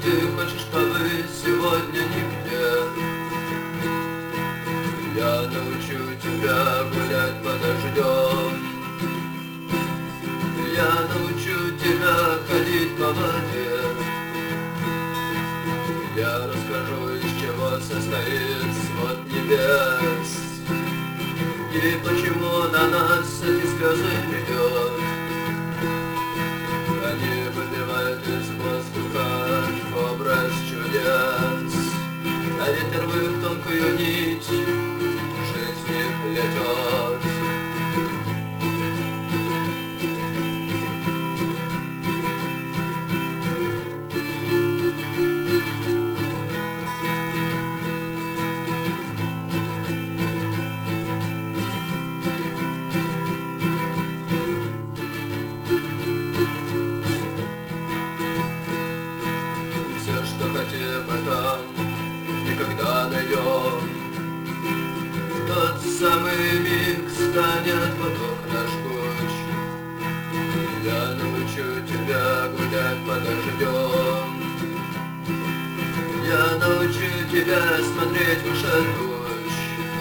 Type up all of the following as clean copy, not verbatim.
ты хочешь побыть сегодня нигде. Я научу тебя гулять под дождем. Я научу тебя ходить по воде. Я расскажу, из чего состоит свод небес и почему на нас эти слезы идет. Они выбивают из воздуха образ чудес, а ветер в их тонкую нить жизни плетет. Что хотим, это никогда найдем. В тот самый миг станет вокруг наш путь. Я научу тебя гулять под дождем. Я научу тебя смотреть выше туч.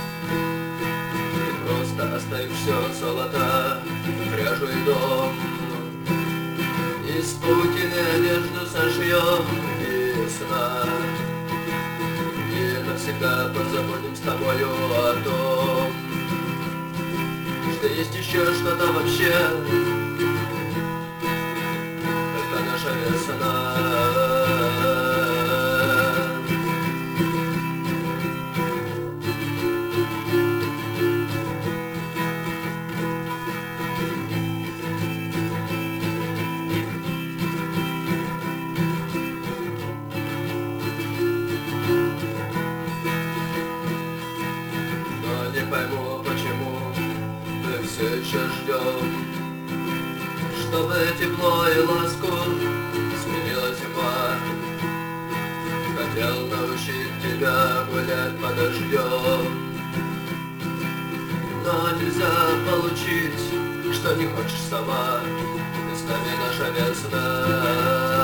Ты просто оставь все золото, пряжу и дом. Из паутины одежду сошьем весна. И навсегда позабудем с тобою о том, что есть еще что-то вообще. Это наша весна. Не пойму, почему мы все еще ждем, чтобы тепло и ласку сменила зима. Хотел научить тебя гулять под дождем, но нельзя получить, что не хочешь сама. Ты с нами наша весна.